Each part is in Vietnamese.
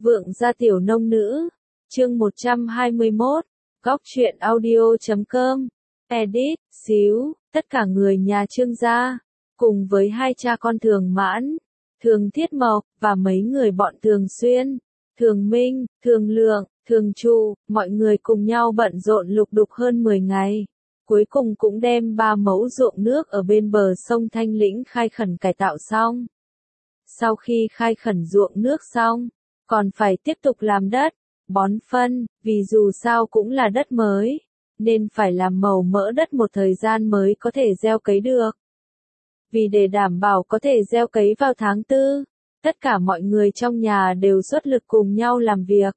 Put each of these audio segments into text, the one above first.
Vượng gia tiểu nông nữ, chương 121, góc truyện audio.com, edit, xíu, tất cả người nhà Trương gia, cùng với hai cha con Thường Mãn, Thường Thiết Mộc, và mấy người bọn Thường Xuyên, Thường Minh, Thường Lượng, Thường Trụ, mọi người cùng nhau bận rộn lục đục hơn 10 ngày. Cuối cùng cũng đem 3 mẫu ruộng nước ở bên bờ sông Thanh Lĩnh khai khẩn cải tạo xong. Sau khi khai khẩn ruộng nước xong, còn phải tiếp tục làm đất, bón phân, vì dù sao cũng là đất mới, nên phải làm màu mỡ đất một thời gian mới có thể gieo cấy được. Vì để đảm bảo có thể gieo cấy vào tháng 4, tất cả mọi người trong nhà đều xuất lực cùng nhau làm việc.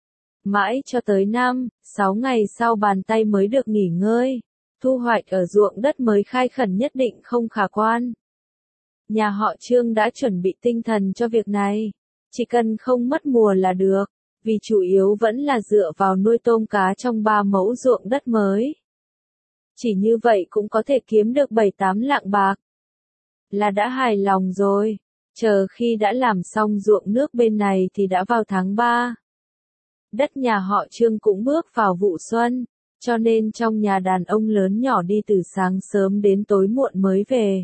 Mãi cho tới 5-6 ngày sau bàn tay mới được nghỉ ngơi, thu hoạch ở ruộng đất mới khai khẩn nhất định không khả quan. Nhà họ Trương đã chuẩn bị tinh thần cho việc này, chỉ cần không mất mùa là được, vì chủ yếu vẫn là dựa vào nuôi tôm cá trong 3 mẫu ruộng đất mới. Chỉ như vậy cũng có thể kiếm được 7-8 lạng bạc. Là đã hài lòng rồi, chờ khi đã làm xong ruộng nước bên này thì đã vào tháng 3. Đất nhà họ Trương cũng bước vào vụ xuân, cho nên trong nhà đàn ông lớn nhỏ đi từ sáng sớm đến tối muộn mới về.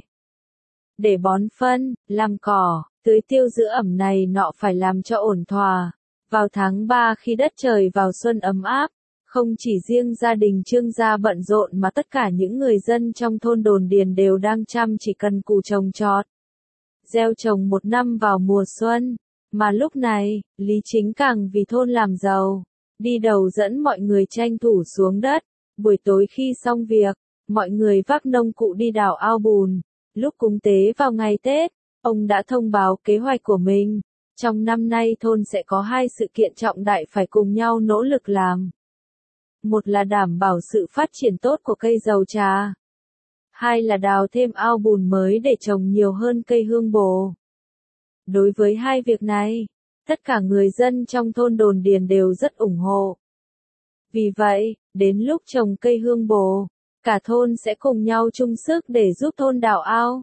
Để bón phân, làm cỏ, tưới tiêu giữ ẩm này nọ phải làm cho ổn thỏa. Vào tháng 3 khi đất trời vào xuân ấm áp, không chỉ riêng gia đình Trương gia bận rộn mà tất cả những người dân trong thôn Đồn Điền đều đang chăm chỉ cần cù trồng trọt. Gieo trồng một năm vào mùa xuân, mà lúc này, Lý Chính càng vì thôn làm giàu, đi đầu dẫn mọi người tranh thủ xuống đất. Buổi tối khi xong việc, mọi người vác nông cụ đi đào ao bùn. Lúc cúng tế vào ngày Tết, ông đã thông báo kế hoạch của mình. Trong năm nay thôn sẽ có 2 sự kiện trọng đại phải cùng nhau nỗ lực làm. Một là đảm bảo sự phát triển tốt của cây dầu trà. 2 là đào thêm ao bùn mới để trồng nhiều hơn cây hương bồ. Đối với 2 việc này, tất cả người dân trong thôn Đồn Điền đều rất ủng hộ. Vì vậy, đến lúc trồng cây hương bồ, cả thôn sẽ cùng nhau chung sức để giúp thôn đào ao.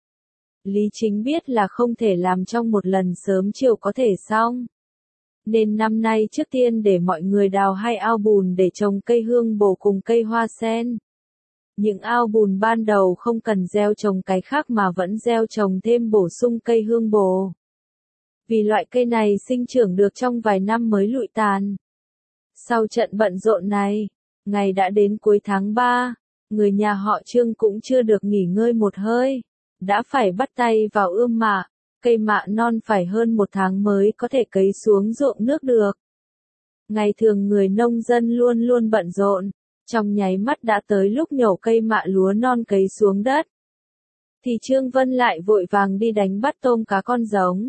Lý Chính biết là không thể làm trong một lần sớm chiều có thể xong. Nên năm nay trước tiên để mọi người đào 2 ao bùn để trồng cây hương bồ cùng cây hoa sen. Những ao bùn ban đầu không cần gieo trồng cái khác mà vẫn gieo trồng thêm bổ sung cây hương bồ. Vì loại cây này sinh trưởng được trong vài năm mới lụi tàn. Sau trận bận rộn này, ngày đã đến cuối tháng 3, người nhà họ Trương cũng chưa được nghỉ ngơi một hơi, đã phải bắt tay vào ươm mạ, cây mạ non phải hơn 1 tháng mới có thể cấy xuống ruộng nước được. Ngày thường người nông dân luôn luôn bận rộn, trong nháy mắt đã tới lúc nhổ cây mạ lúa non cấy xuống đất. Thì Trương Vân lại vội vàng đi đánh bắt tôm cá con giống.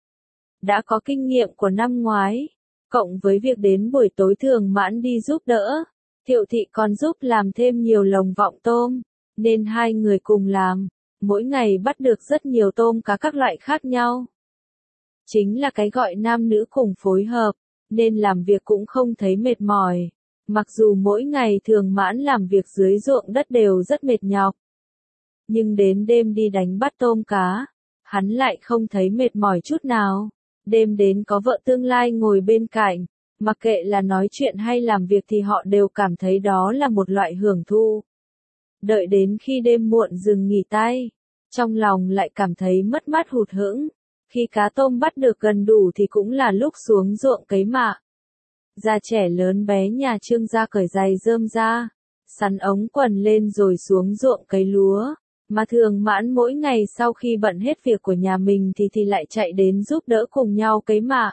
Đã có kinh nghiệm của năm ngoái, cộng với việc đến buổi tối Thường Mãn đi giúp đỡ, Thiệu Thị còn giúp làm thêm nhiều lồng vọng tôm, nên 2 người cùng làm, mỗi ngày bắt được rất nhiều tôm cá các loại khác nhau. Chính là cái gọi nam nữ cùng phối hợp, nên làm việc cũng không thấy mệt mỏi, mặc dù mỗi ngày Thường Mãn làm việc dưới ruộng đất đều rất mệt nhọc. Nhưng đến đêm đi đánh bắt tôm cá, hắn lại không thấy mệt mỏi chút nào. Đêm đến có vợ tương lai ngồi bên cạnh, mặc kệ là nói chuyện hay làm việc thì họ đều cảm thấy đó là một loại hưởng thụ. Đợi đến khi đêm muộn dừng nghỉ tay, trong lòng lại cảm thấy mất mát hụt hẫng. Khi cá tôm bắt được gần đủ thì cũng là lúc xuống ruộng cấy mạ. Già trẻ lớn bé nhà Trương gia cởi giày rơm ra, sắn ống quần lên rồi xuống ruộng cấy lúa. Mà Thường Mãn mỗi ngày sau khi bận hết việc của nhà mình thì lại chạy đến giúp đỡ cùng nhau cấy mạ.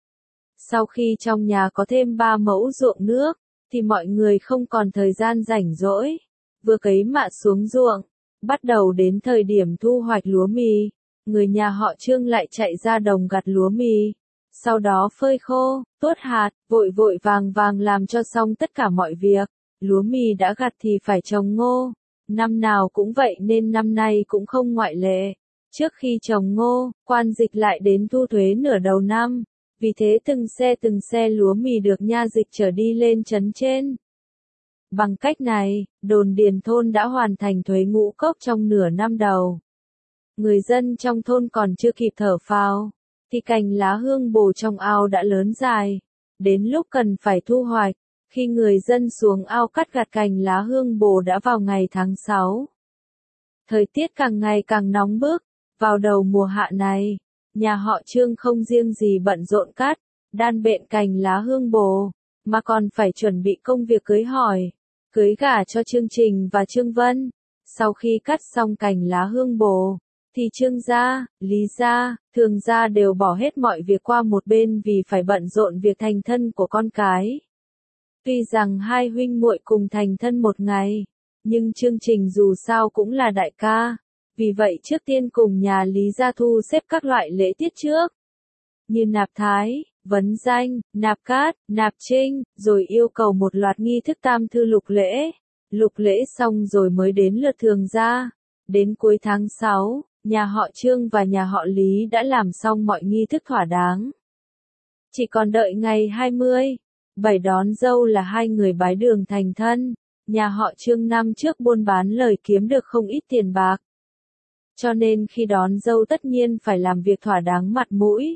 Sau khi trong nhà có thêm 3 mẫu ruộng nước, thì mọi người không còn thời gian rảnh rỗi. Vừa cấy mạ xuống ruộng, bắt đầu đến thời điểm thu hoạch lúa mì, người nhà họ Trương lại chạy ra đồng gặt lúa mì. Sau đó phơi khô, tuốt hạt, vội vội vàng vàng làm cho xong tất cả mọi việc. Lúa mì đã gặt thì phải trồng ngô. Năm nào cũng vậy nên năm nay cũng không ngoại lệ. Trước khi trồng ngô, quan dịch lại đến thu thuế nửa đầu năm. Vì thế từng xe lúa mì được nha dịch chở đi lên trấn trên. Bằng cách này, Đồn Điền thôn đã hoàn thành thuế ngũ cốc trong nửa năm đầu. Người dân trong thôn còn chưa kịp thở phào, thì cành lá hương bồ trong ao đã lớn dài, đến lúc cần phải thu hoạch. Khi người dân xuống ao cắt gặt cành lá hương bồ đã vào ngày tháng 6. Thời tiết càng ngày càng nóng bức, vào đầu mùa hạ này, nhà họ Trương không riêng gì bận rộn cắt, đan bện cành lá hương bồ, mà còn phải chuẩn bị công việc cưới hỏi, cưới gả cho Trương Trình và Trương Vân. Sau khi cắt xong cành lá hương bồ, thì Trương gia, Lý gia, Thường gia đều bỏ hết mọi việc qua một bên vì phải bận rộn việc thành thân của con cái. Tuy rằng hai huynh muội cùng thành thân một ngày, nhưng Trương Trình dù sao cũng là đại ca, vì vậy trước tiên cùng nhà Lý gia thu xếp các loại lễ tiết trước, như nạp thái, vấn danh, nạp cát, nạp trinh, rồi yêu cầu một loạt nghi thức tam thư lục lễ. Lục lễ xong rồi mới đến lượt Thường gia. Đến cuối tháng 6, nhà họ Trương và nhà họ Lý đã làm xong mọi nghi thức thỏa đáng. Chỉ còn đợi ngày 27 đón dâu là hai người bái đường thành thân. Nhà họ Trương năm trước buôn bán lời kiếm được không ít tiền bạc. Cho nên khi đón dâu tất nhiên phải làm việc thỏa đáng mặt mũi.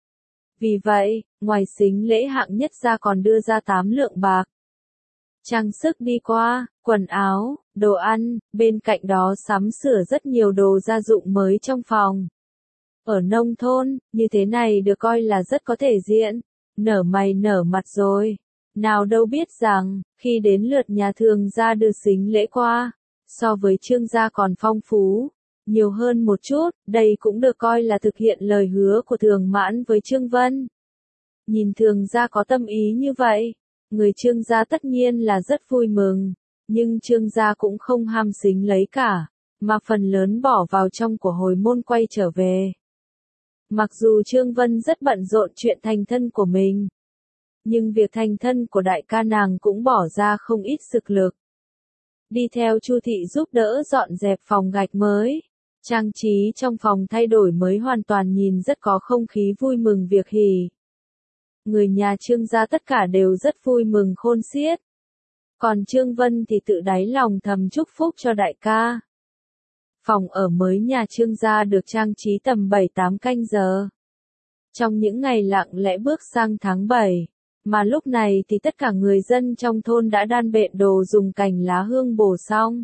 Vì vậy, ngoài sính lễ hạng nhất ra còn đưa ra 8 lượng bạc. Trang sức đi qua, quần áo, đồ ăn, bên cạnh đó sắm sửa rất nhiều đồ gia dụng mới trong phòng. Ở nông thôn, như thế này được coi là rất có thể diện, nở mày nở mặt rồi. Nào đâu biết rằng, khi đến lượt nhà Thường gia đưa sính lễ qua, so với Trương gia còn phong phú, nhiều hơn một chút, đây cũng được coi là thực hiện lời hứa của Thường Mãn với Trương Vân. Nhìn Thường gia có tâm ý như vậy, người Trương gia tất nhiên là rất vui mừng, nhưng Trương gia cũng không ham sính lấy cả, mà phần lớn bỏ vào trong của hồi môn quay trở về. Mặc dù Trương Vân rất bận rộn chuyện thành thân của mình, nhưng việc thành thân của đại ca nàng cũng bỏ ra không ít sức lực. Đi theo Chu thị giúp đỡ dọn dẹp phòng gạch mới, trang trí trong phòng thay đổi mới hoàn toàn, nhìn rất có không khí vui mừng việc hỉ. Người nhà Trương gia tất cả đều rất vui mừng khôn xiết. Còn Trương Vân thì tự đáy lòng thầm chúc phúc cho đại ca. Phòng ở mới nhà Trương gia được trang trí tầm 7-8 canh giờ. Trong những ngày lặng lẽ bước sang tháng 7, mà lúc này thì tất cả người dân trong thôn đã đan bện đồ dùng cành lá hương bồ xong.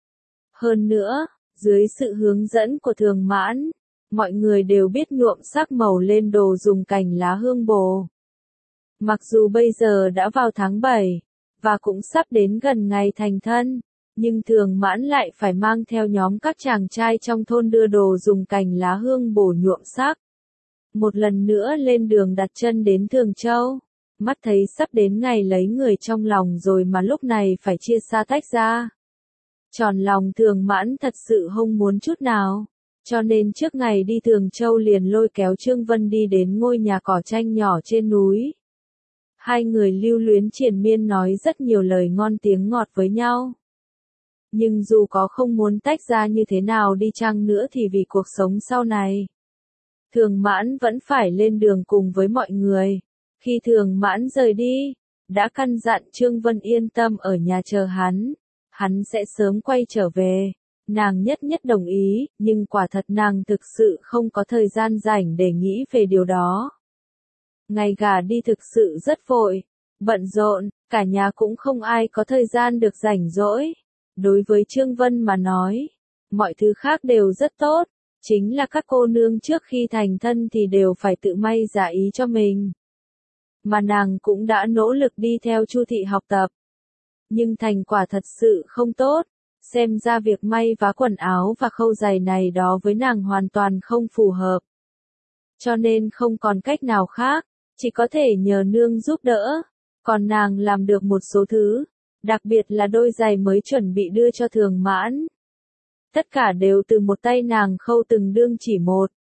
Hơn nữa, dưới sự hướng dẫn của Thường Mãn, mọi người đều biết nhuộm sắc màu lên đồ dùng cành lá hương bồ. Mặc dù bây giờ đã vào tháng 7, và cũng sắp đến gần ngày thành thân, nhưng Thường Mãn lại phải mang theo nhóm các chàng trai trong thôn đưa đồ dùng cành lá hương bồ nhuộm sắc. Một lần nữa lên đường đặt chân đến Thường Châu, mắt thấy sắp đến ngày lấy người trong lòng rồi mà lúc này phải chia xa tách ra. Tròn lòng Thường Mãn thật sự không muốn chút nào, cho nên trước ngày đi Thường Châu liền lôi kéo Trương Vân đi đến ngôi nhà cỏ tranh nhỏ trên núi. Hai người lưu luyến triền miên nói rất nhiều lời ngon tiếng ngọt với nhau. Nhưng dù có không muốn tách ra như thế nào đi chăng nữa thì vì cuộc sống sau này, Thường Mãn vẫn phải lên đường cùng với mọi người. Khi Thường Mãn rời đi, đã căn dặn Trương Vân yên tâm ở nhà chờ hắn sẽ sớm quay trở về. Nàng nhất nhất đồng ý, nhưng quả thật nàng thực sự không có thời gian rảnh để nghĩ về điều đó. Ngày gả đi thực sự rất vội, bận rộn, cả nhà cũng không ai có thời gian được rảnh rỗi. Đối với Trương Vân mà nói, mọi thứ khác đều rất tốt, chính là các cô nương trước khi thành thân thì đều phải tự may giả ý cho mình. Mà nàng cũng đã nỗ lực đi theo Chu thị học tập. Nhưng thành quả thật sự không tốt, xem ra việc may vá quần áo và khâu giày này đó với nàng hoàn toàn không phù hợp. Cho nên không còn cách nào khác, chỉ có thể nhờ nương giúp đỡ. Còn nàng làm được một số thứ, đặc biệt là đôi giày mới chuẩn bị đưa cho Thường Mãn. Tất cả đều từ một tay nàng khâu từng đương chỉ một.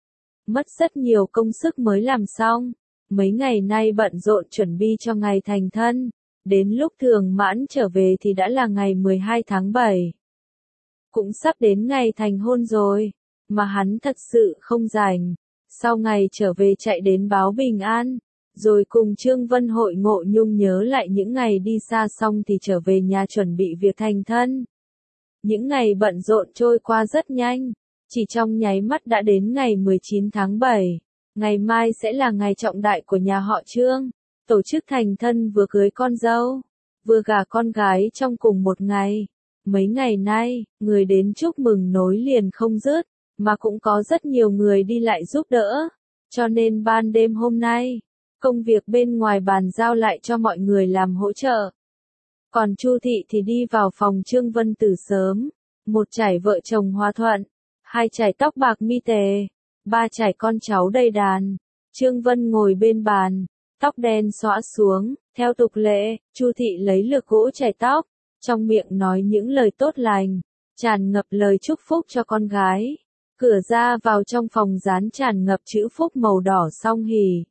Mất rất nhiều công sức mới làm xong, mấy ngày nay bận rộn chuẩn bị cho ngày thành thân. Đến lúc Thường Mãn trở về thì đã là ngày 12 tháng 7. Cũng sắp đến ngày thành hôn rồi, mà hắn thật sự không rảnh. Sau ngày trở về chạy đến báo bình an, rồi cùng Trương Vân hội ngộ nhung nhớ lại những ngày đi xa xong thì trở về nhà chuẩn bị việc thành thân. Những ngày bận rộn trôi qua rất nhanh, chỉ trong nháy mắt đã đến ngày 19 tháng 7. Ngày mai sẽ là ngày trọng đại của nhà họ Trương, tổ chức thành thân vừa cưới con dâu, vừa gả con gái trong cùng một ngày. Mấy ngày nay, người đến chúc mừng nối liền không dứt, mà cũng có rất nhiều người đi lại giúp đỡ, cho nên ban đêm hôm nay, công việc bên ngoài bàn giao lại cho mọi người làm hỗ trợ. Còn Chu Thị thì đi vào phòng Trương Vân từ sớm, một trải vợ chồng hòa thuận, hai trải tóc bạc mi tề, ba trải con cháu đầy đàn. Trương Vân ngồi bên bàn, tóc đen xõa xuống, theo tục lệ, Chu Thị lấy lược gỗ chải tóc, trong miệng nói những lời tốt lành, tràn ngập lời chúc phúc cho con gái. Cửa ra vào trong phòng dán tràn ngập chữ phúc màu đỏ song hỉ.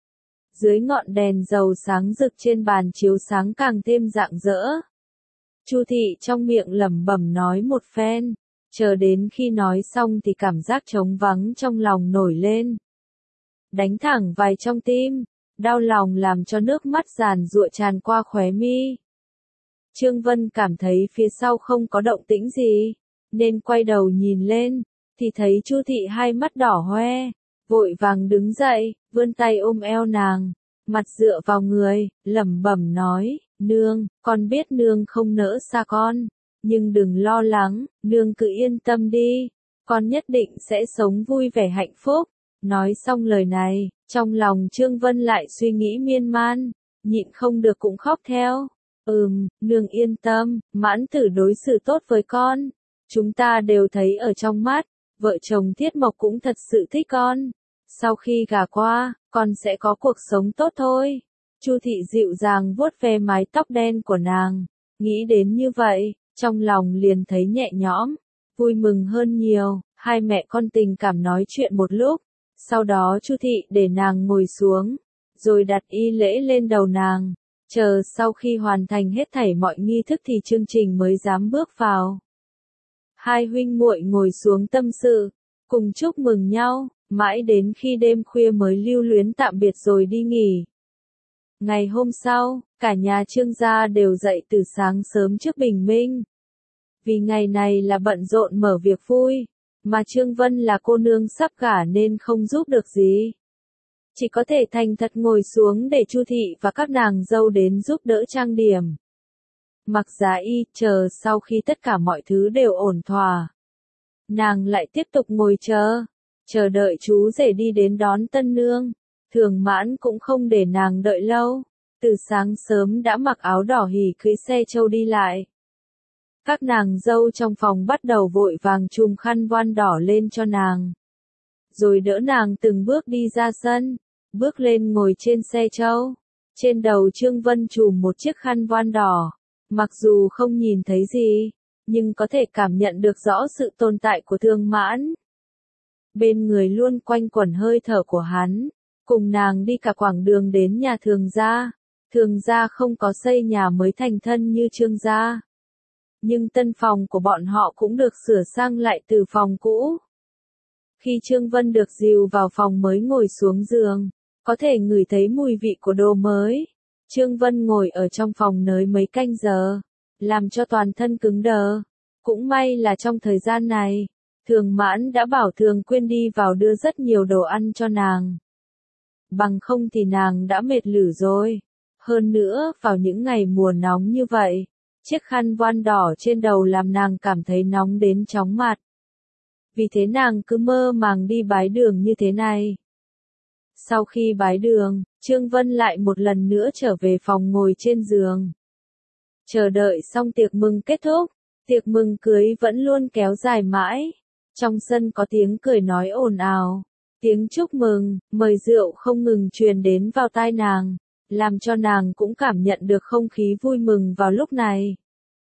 Dưới ngọn đèn dầu sáng rực trên bàn chiếu sáng càng thêm rạng rỡ. Chu Thị trong miệng lẩm bẩm nói một phen, chờ đến khi nói xong thì cảm giác trống vắng trong lòng nổi lên. Đánh thẳng vào trong tim, đau lòng làm cho nước mắt giàn giụa tràn qua khóe mi. Trương Vân cảm thấy phía sau không có động tĩnh gì, nên quay đầu nhìn lên, thì thấy Chu Thị hai mắt đỏ hoe, vội vàng đứng dậy, vươn tay ôm eo nàng, mặt dựa vào người, lẩm bẩm nói, nương, con biết nương không nỡ xa con, nhưng đừng lo lắng, nương cứ yên tâm đi, con nhất định sẽ sống vui vẻ hạnh phúc. Nói xong lời này, trong lòng Trương Vân lại suy nghĩ miên man, nhịn không được cũng khóc theo. Nương yên tâm, Mãn Tử đối xử tốt với con, chúng ta đều thấy ở trong mắt, vợ chồng Thiết Mộc cũng thật sự thích con. Sau khi gả qua, con sẽ có cuộc sống tốt thôi. Chu Thị dịu dàng vuốt ve mái tóc đen của nàng, nghĩ đến như vậy, trong lòng liền thấy nhẹ nhõm, vui mừng hơn nhiều. Hai mẹ con tình cảm nói chuyện một lúc, sau đó Chu Thị để nàng ngồi xuống, rồi đặt y lễ lên đầu nàng, chờ sau khi hoàn thành hết thảy mọi nghi thức thì chương trình mới dám bước vào. Hai huynh muội ngồi xuống tâm sự, cùng chúc mừng nhau, mãi đến khi đêm khuya mới lưu luyến tạm biệt rồi đi nghỉ. Ngày hôm sau, cả nhà Trương gia đều dậy từ sáng sớm trước bình minh. Vì ngày này là bận rộn mở việc vui, mà Trương Vân là cô nương sắp gả nên không giúp được gì. Chỉ có thể thành thật ngồi xuống để Chu Thị và các nàng dâu đến giúp đỡ trang điểm. Mặc giá y, chờ sau khi tất cả mọi thứ đều ổn thỏa. Nàng lại tiếp tục ngồi chờ đợi chú rể đi đến đón tân nương. Thường Mãn cũng không để nàng đợi lâu, từ sáng sớm đã mặc áo đỏ hỉ cưỡi xe trâu đi lại. Các nàng dâu trong phòng bắt đầu vội vàng chùm khăn voan đỏ lên cho nàng, rồi đỡ nàng từng bước đi ra sân, bước lên ngồi trên xe trâu. Trên đầu Trương Vân chùm một chiếc khăn voan đỏ, mặc dù không nhìn thấy gì, nhưng có thể cảm nhận được rõ sự tồn tại của Thường Mãn. Bên người luôn quanh quẩn hơi thở của hắn, cùng nàng đi cả quãng đường đến nhà Thường gia. Thường gia không có xây nhà mới thành thân như Trương gia, nhưng tân phòng của bọn họ cũng được sửa sang lại từ phòng cũ. Khi Trương Vân được dìu vào phòng mới ngồi xuống giường, có thể ngửi thấy mùi vị của đồ mới. Trương Vân ngồi ở trong phòng nới mấy canh giờ, làm cho toàn thân cứng đờ. Cũng may là trong thời gian này, Thường Mãn đã bảo Thường Quyên đi vào đưa rất nhiều đồ ăn cho nàng. Bằng không thì nàng đã mệt lử rồi. Hơn nữa, vào những ngày mùa nóng như vậy, chiếc khăn voan đỏ trên đầu làm nàng cảm thấy nóng đến chóng mặt. Vì thế nàng cứ mơ màng đi bái đường như thế này. Sau khi bái đường, Trương Vân lại một lần nữa trở về phòng ngồi trên giường. Chờ đợi xong tiệc mừng kết thúc, tiệc mừng cưới vẫn luôn kéo dài mãi. Trong sân có tiếng cười nói ồn ào, tiếng chúc mừng, mời rượu không ngừng truyền đến vào tai nàng, làm cho nàng cũng cảm nhận được không khí vui mừng vào lúc này.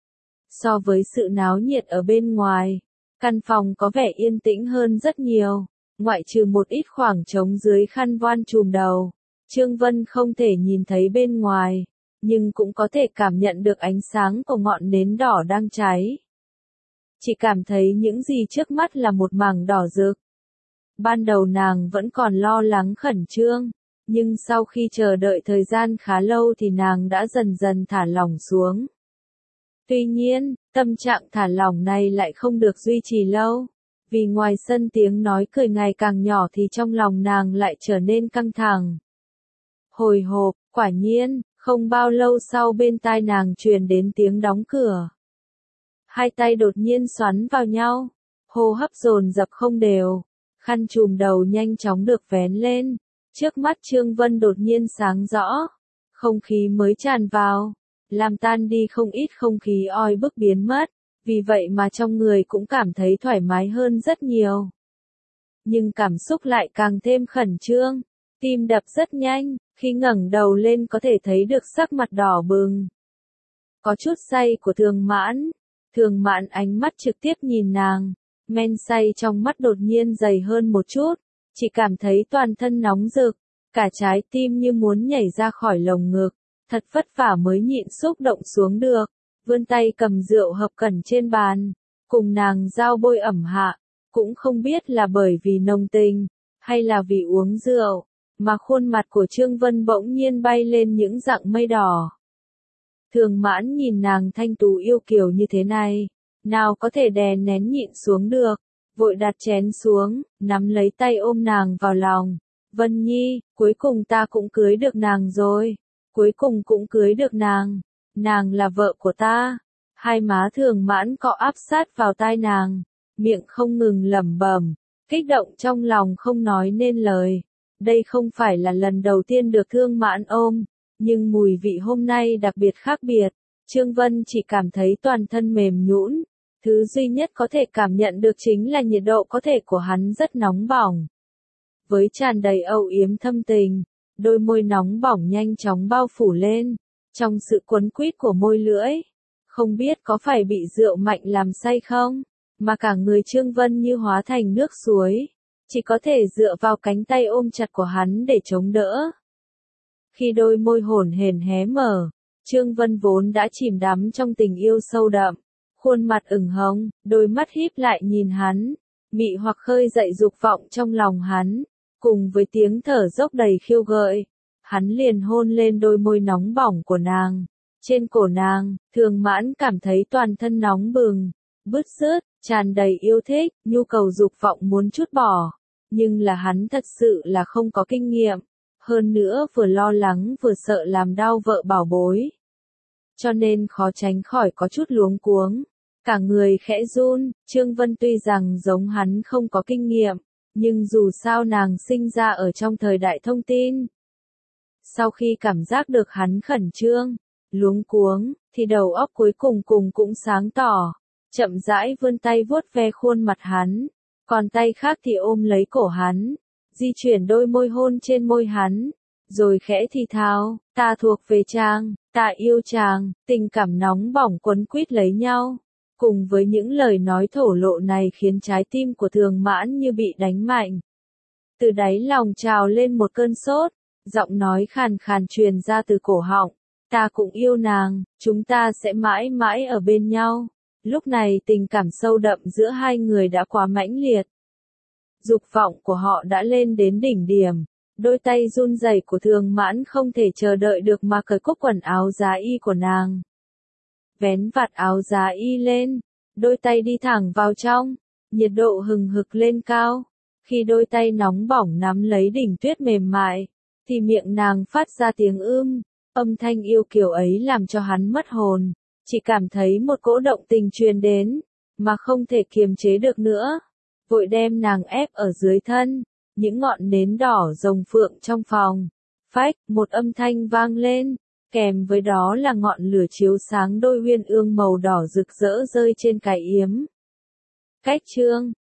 So với sự náo nhiệt ở bên ngoài, căn phòng có vẻ yên tĩnh hơn rất nhiều, ngoại trừ một ít khoảng trống dưới khăn voan trùm đầu. Trương Vân không thể nhìn thấy bên ngoài, nhưng cũng có thể cảm nhận được ánh sáng của ngọn nến đỏ đang cháy. Chỉ cảm thấy những gì trước mắt là một mảng đỏ rực. Ban đầu nàng vẫn còn lo lắng khẩn trương, nhưng sau khi chờ đợi thời gian khá lâu thì nàng đã dần dần thả lỏng xuống. Tuy nhiên, tâm trạng thả lỏng này lại không được duy trì lâu, Vì ngoài sân tiếng nói cười ngày càng nhỏ thì trong lòng nàng lại trở nên căng thẳng. Hồi hộp, quả nhiên, không bao lâu sau bên tai nàng truyền đến tiếng đóng cửa. Hai tay đột nhiên xoắn vào nhau, hô hấp dồn dập không đều, khăn trùm đầu nhanh chóng được vén lên, trước mắt Trương Vân đột nhiên sáng rõ, không khí mới tràn vào, làm tan đi không ít không khí oi bức biến mất, vì vậy mà trong người cũng cảm thấy thoải mái hơn rất nhiều. Nhưng cảm xúc lại càng thêm khẩn trương, tim đập rất nhanh, khi ngẩng đầu lên có thể thấy được sắc mặt đỏ bừng. Có chút say của Thường Mãn ánh mắt trực tiếp nhìn nàng, men say trong mắt đột nhiên dày hơn một chút, chỉ cảm thấy toàn thân nóng rực, cả trái tim như muốn nhảy ra khỏi lồng ngực, thật vất vả mới nhịn xúc động xuống được, vươn tay cầm rượu hợp cẩn trên bàn, cùng nàng giao bôi ẩm hạ, cũng không biết là bởi vì nồng tình, hay là vì uống rượu, mà khuôn mặt của Trương Vân bỗng nhiên bay lên những dặng mây đỏ. Thường Mãn nhìn nàng thanh tú yêu kiều như thế này, nào có thể đè nén nhịn xuống được, vội đặt chén xuống, nắm lấy tay ôm nàng vào lòng. Vân Nhi, cuối cùng ta cũng cưới được nàng rồi, cuối cùng cũng cưới được nàng là vợ của ta. Hai má Thường Mãn cọ áp sát vào tai nàng, miệng không ngừng lẩm bẩm, kích động trong lòng không nói nên lời. Đây không phải là lần đầu tiên được Thương Mãn ôm, nhưng mùi vị hôm nay đặc biệt khác biệt. Trương Vân chỉ cảm thấy toàn thân mềm nhũn, thứ duy nhất có thể cảm nhận được chính là nhiệt độ cơ thể của hắn rất nóng bỏng. Với tràn đầy âu yếm thâm tình, đôi môi nóng bỏng nhanh chóng bao phủ lên, trong sự quấn quýt của môi lưỡi. Không biết có phải bị rượu mạnh làm say không, mà cả người Trương Vân như hóa thành nước suối, chỉ có thể dựa vào cánh tay ôm chặt của hắn để chống đỡ. Khi đôi môi hổn hển hé mở, Trương Vân vốn đã chìm đắm trong tình yêu sâu đậm, khuôn mặt ửng hồng, đôi mắt híp lại nhìn hắn, mị hoặc khơi dậy dục vọng trong lòng hắn, cùng với tiếng thở dốc đầy khiêu gợi, hắn liền hôn lên đôi môi nóng bỏng của nàng. Trên cổ nàng, Thường Mãn cảm thấy toàn thân nóng bừng, bứt rứt, tràn đầy yêu thích, nhu cầu dục vọng muốn trút bỏ, nhưng là hắn thật sự là không có kinh nghiệm, hơn nữa vừa lo lắng vừa sợ làm đau vợ bảo bối. Cho nên khó tránh khỏi có chút luống cuống, cả người khẽ run. Trương Vân tuy rằng giống hắn không có kinh nghiệm, nhưng dù sao nàng sinh ra ở trong thời đại thông tin. Sau khi cảm giác được hắn khẩn trương, luống cuống, thì đầu óc cuối cùng cũng sáng tỏ, chậm rãi vươn tay vuốt ve khuôn mặt hắn, còn tay khác thì ôm lấy cổ hắn, di chuyển đôi môi hôn trên môi hắn, rồi khẽ thì thào, ta thuộc về chàng, ta yêu chàng. Tình cảm nóng bỏng quấn quýt lấy nhau, cùng với những lời nói thổ lộ này khiến trái tim của Thường Mãn như bị đánh mạnh. Từ đáy lòng trào lên một cơn sốt, giọng nói khàn khàn truyền ra từ cổ họng, ta cũng yêu nàng, chúng ta sẽ mãi mãi ở bên nhau. Lúc này tình cảm sâu đậm giữa hai người đã quá mãnh liệt. Dục vọng của họ đã lên đến đỉnh điểm, đôi tay run rẩy của Thường Mãn không thể chờ đợi được mà cởi cúc quần áo giá y của nàng. Vén vạt áo giá y lên, đôi tay đi thẳng vào trong, nhiệt độ hừng hực lên cao. Khi đôi tay nóng bỏng nắm lấy đỉnh tuyết mềm mại, thì miệng nàng phát ra tiếng âm thanh yêu kiều ấy làm cho hắn mất hồn, chỉ cảm thấy một cỗ động tình truyền đến, mà không thể kiềm chế được nữa, vội đem nàng ép ở dưới thân, những ngọn nến đỏ rồng phượng trong phòng. Phách, một âm thanh vang lên, kèm với đó là ngọn lửa chiếu sáng đôi uyên ương màu đỏ rực rỡ rơi trên cái yếm. Cách chương